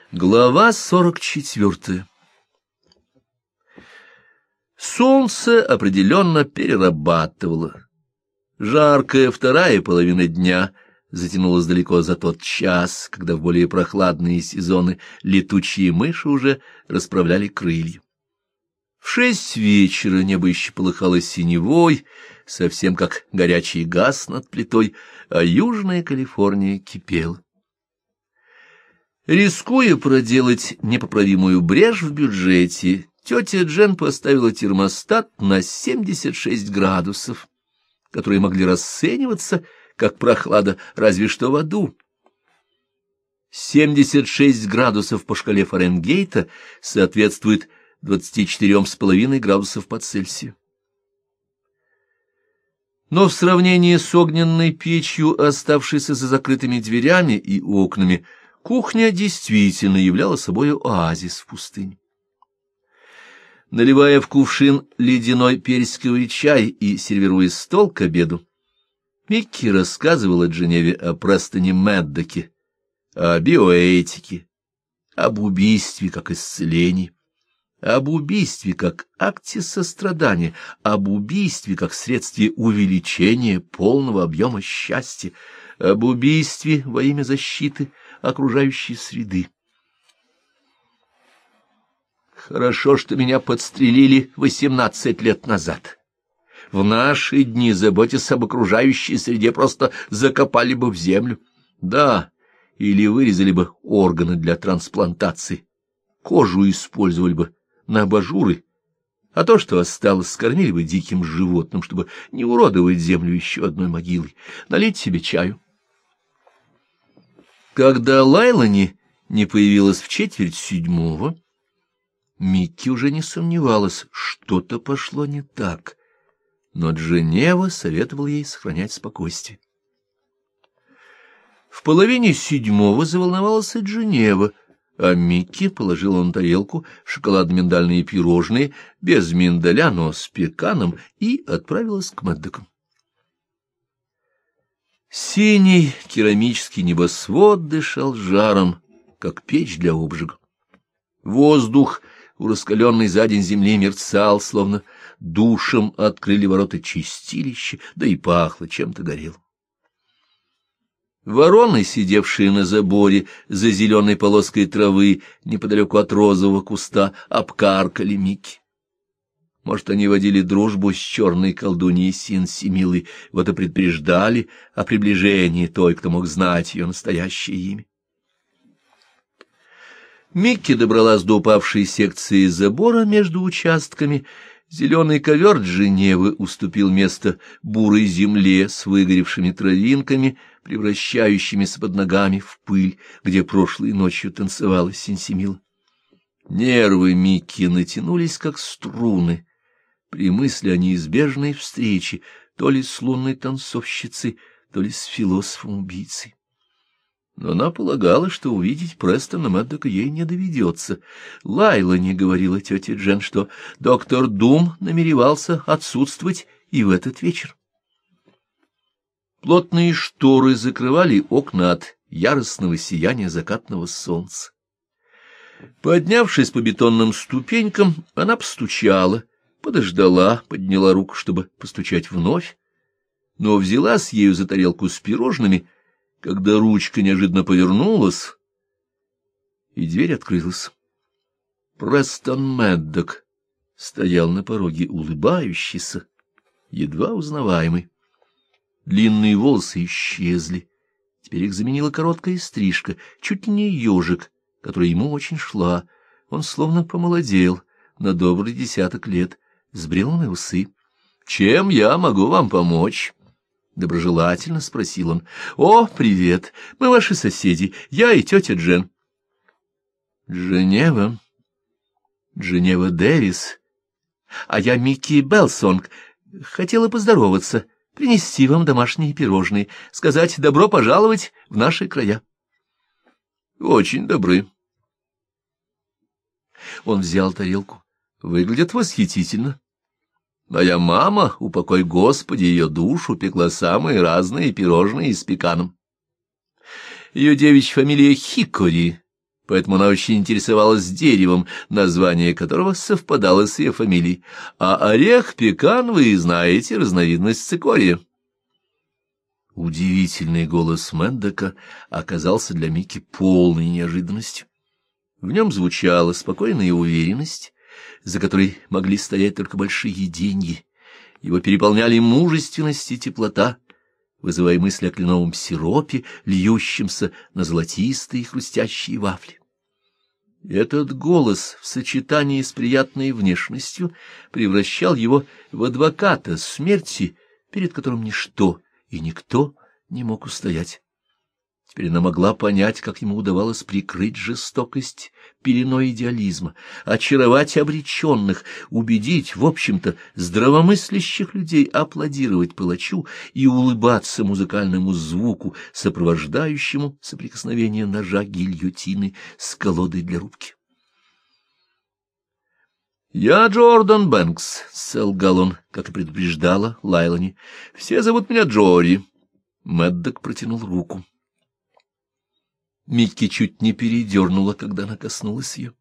Глава 44. Солнце определенно перерабатывало. Жаркая вторая половина дня затянулась далеко за тот час, когда в более прохладные сезоны летучие мыши уже расправляли крылья. В 6 вечера небо еще полыхало синевой, совсем как горячий газ над плитой, а Южная Калифорния кипела. Рискуя проделать непоправимую брешь в бюджете, тетя Джен поставила термостат на 76 градусов, которые могли расцениваться как прохлада разве что в аду. 76 градусов по шкале Фаренгейта соответствует 24,5 градусов по Цельсию. Но в сравнении с огненной печью, оставшейся за закрытыми дверями и окнами, кухня действительно являла собой оазис в пустыне. Наливая в кувшин ледяной персиковый чай и сервируя стол к обеду, Микки рассказывала Дженеве о Престоне Меддоке, о биоэтике, об убийстве как исцелении, об убийстве как акте сострадания, об убийстве как средстве увеличения полного объема счастья, об убийстве во имя защиты окружающей среды. Хорошо, что меня подстрелили 18 лет назад. В наши дни, заботясь об окружающей среде, просто закопали бы в землю. Да, или вырезали бы органы для трансплантации. Кожу использовали бы на абажуры, а то, что осталось, скормили бы диким животным, чтобы не уродовать землю еще одной могилой. Налить себе чаю. Когда Лайлани не появилась в 6:45, Микки уже не сомневалась, что-то пошло не так, но Дженева советовала ей сохранять спокойствие. В 6:30 заволновалась и Дженева, а Микки положила на тарелку шоколадно-миндальные пирожные, без миндаля, но с пеканом, и отправилась к Меддокам. Синий керамический небосвод дышал жаром, как печь для обжига. Воздух у раскаленной за день земли мерцал, словно душем открыли ворота чистилища, да и пахло чем-то горелым. Вороны, сидевшие на заборе за зеленой полоской травы неподалеку от розового куста, обкаркали Микки. Может, они водили дружбу с черной колдуньей Синсимилой, вот и предупреждали о приближении той, кто мог знать ее настоящее имя. Микки добралась до упавшей секции забора между участками. Зеленый ковер Дженевы уступил место бурой земле с выгоревшими травинками, превращающимися под ногами в пыль, где прошлой ночью танцевала Синсимила. Нервы Микки натянулись, как струны, при мысли о неизбежной встрече то ли с лунной танцовщицей, то ли с философом-убийцей. Но она полагала, что увидеть Престона Меддока ей не доведется. Лайлани говорила тете Джен, что доктор Дум намеревался отсутствовать и в этот вечер. Плотные шторы закрывали окна от яростного сияния закатного солнца. Поднявшись по бетонным ступенькам, она постучала, подождала, подняла руку, чтобы постучать вновь, но взялась ею за тарелку с пирожными, когда ручка неожиданно повернулась, и дверь открылась. Престон Меддок стоял на пороге, улыбающийся, едва узнаваемый. Длинные волосы исчезли, теперь их заменила короткая стрижка, чуть ли не ежик, которая ему очень шла. Он словно помолодел на добрый 10 лет, сбрил на усы. — Чем я могу вам помочь? — доброжелательно спросил он. — О, привет! Мы ваши соседи, я и тетя Джен. — Дженева? Дженева Дэвис. А я Микки Белсонг. Хотела поздороваться, принести вам домашние пирожные, сказать добро пожаловать в наши края. — Очень добры. Он взял тарелку. Выглядят восхитительно. Моя мама, упокой Господи ее душу, пекла самые разные пирожные с пеканом. Ее девичья фамилия Хикори, поэтому она очень интересовалась деревом, название которого совпадало с ее фамилией. А орех пекан, вы знаете, разновидность цикория. Удивительный голос Мэддока оказался для Микки полной неожиданностью. В нем звучала спокойная уверенность, за которой могли стоять только большие деньги. Его переполняли мужественность и теплота, вызывая мысли о кленовом сиропе, льющемся на золотистые хрустящие вафли. Этот голос в сочетании с приятной внешностью превращал его в адвоката смерти, перед которым ничто и никто не мог устоять. Теперь она могла понять, как ему удавалось прикрыть жестокость пеленой идеализма, очаровать обреченных, убедить, в общем-то, здравомыслящих людей аплодировать палачу и улыбаться музыкальному звуку, сопровождающему соприкосновение ножа гильотины с колодой для рубки. «Я Джордан Бэнкс», — солгал он, как и предупреждала Лайлани. «Все зовут меня Джори». Мэддок протянул руку. Микки чуть не передернула, когда она коснулась ее.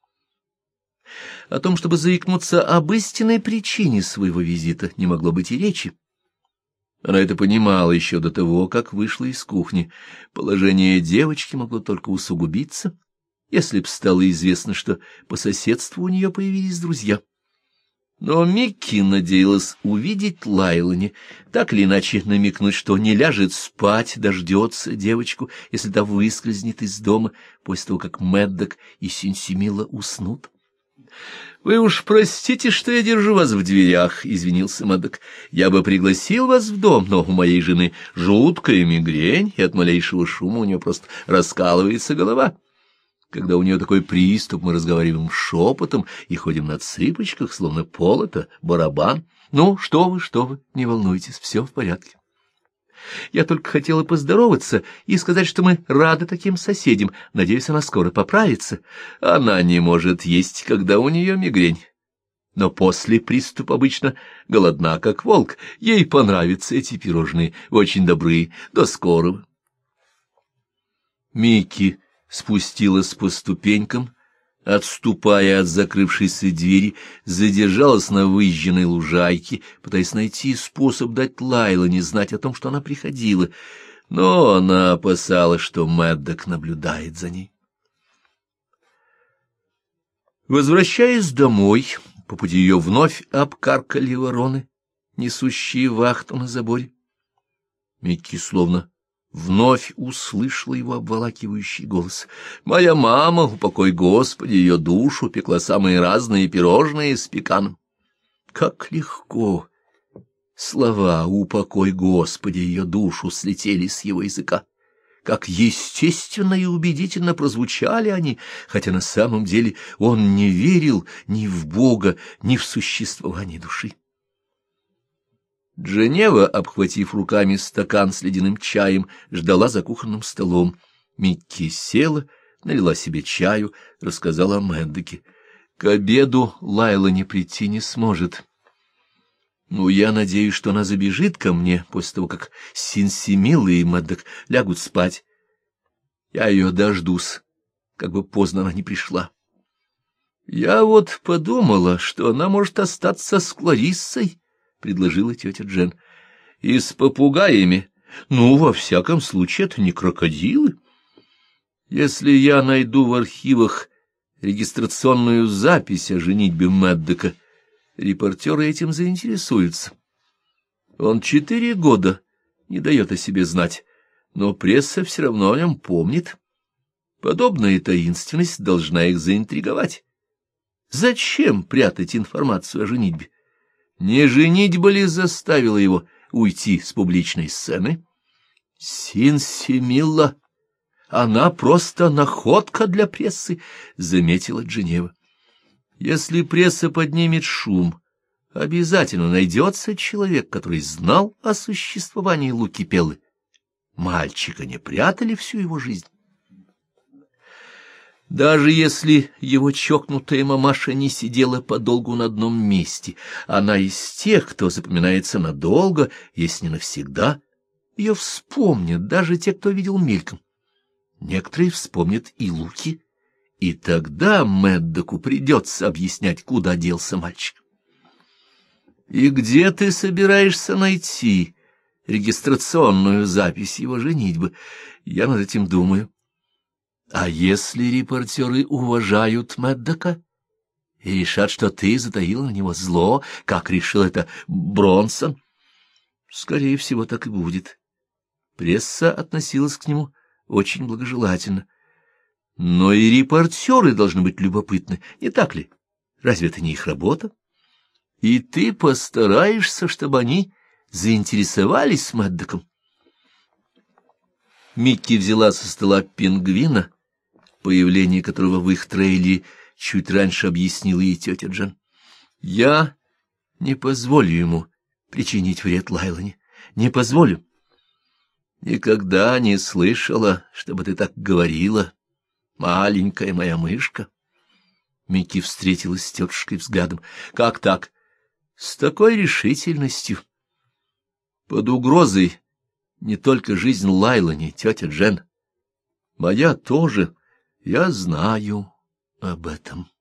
О том, чтобы заикнуться об истинной причине своего визита, не могло быть и речи. Она это понимала еще до того, как вышла из кухни. Положение девочки могло только усугубиться, если б стало известно, что по соседству у нее появились друзья. Но Микки надеялась увидеть Лайлани, так или иначе намекнуть, что не ляжет спать, дождется девочку, если та выскользнет из дома после того, как Мэддок и Синсимила уснут. — Вы уж простите, что я держу вас в дверях, — извинился Мэддок. — Я бы пригласил вас в дом, но у моей жены жуткая мигрень, и от малейшего шума у нее просто раскалывается голова. Когда у нее такой приступ, мы разговариваем шепотом и ходим на цыпочках, словно пол — это барабан. Ну, что вы, не волнуйтесь, все в порядке. Я только хотела поздороваться и сказать, что мы рады таким соседям. Надеюсь, она скоро поправится. Она не может есть, когда у нее мигрень. Но после приступа обычно голодна, как волк. Ей понравятся эти пирожные, очень добрые. До скорого. Микки спустилась по ступенькам, отступая от закрывшейся двери, задержалась на выжженной лужайке, пытаясь найти способ дать Лайлани знать о том, что она приходила, но она опасалась, что Мэддок наблюдает за ней. Возвращаясь домой, по пути ее вновь обкаркали вороны, несущие вахту на заборе. Микки словно вновь услышала его обволакивающий голос. «Моя мама, упокой Господи ее душу, пекла самые разные пирожные с пеканом». Как легко! Слова «упокой Господи ее душу» слетели с его языка. Как естественно и убедительно прозвучали они, хотя на самом деле он не верил ни в Бога, ни в существование души. Дженева, обхватив руками стакан с ледяным чаем, ждала за кухонным столом. Микки села, налила себе чаю, рассказала о Мэддоке. К обеду Лайлани прийти не сможет. Ну, я надеюсь, что она забежит ко мне после того, как Синсимила и Мэддок лягут спать. Я ее дождусь, как бы поздно она не пришла. Я вот подумала, что она может остаться с Клариссой, — предложила тетя Джен. — И с попугаями? Ну, во всяком случае, это не крокодилы. Если я найду в архивах регистрационную запись о женитьбе Мэддока, репортеры этим заинтересуются. Он 4 года не дает о себе знать, но пресса все равно о нем помнит. Подобная таинственность должна их заинтриговать. Зачем прятать информацию о женитьбе? Не женитьба ли заставила его уйти с публичной сцены? Синсимила, она просто находка для прессы, — заметила Дженева. Если пресса поднимет шум, обязательно найдется человек, который знал о существовании Лукипеллы. Мальчика не прятали всю его жизнь. Даже если его чокнутая мамаша не сидела подолгу на одном месте, она из тех, кто запоминается надолго, если не навсегда. Ее вспомнят даже те, кто видел мельком. Некоторые вспомнят и Луки, И тогда Мэддоку придется объяснять, куда делся мальчик. И где ты собираешься найти регистрационную запись его женитьбы? Я над этим думаю. А если репортеры уважают Мэддока и решат, что ты затаил на него зло, как решил это Бронсон? Скорее всего, так и будет. Пресса относилась к нему очень благожелательно. Но и репортеры должны быть любопытны, не так ли? Разве это не их работа? И ты постараешься, чтобы они заинтересовались Мэддоком. Микки взяла со стола пингвина, появление которого в их трейлере чуть раньше объяснила ей тетя Джен. Я не позволю ему причинить вред Лайлоне. Не позволю. Никогда не слышала, чтобы ты так говорила, маленькая моя мышка. Микки встретилась с тетушкой взглядом. Как так? С такой решительностью. Под угрозой не только жизнь Лайлоне, тетя Джен. Моя тоже. Я знаю об этом.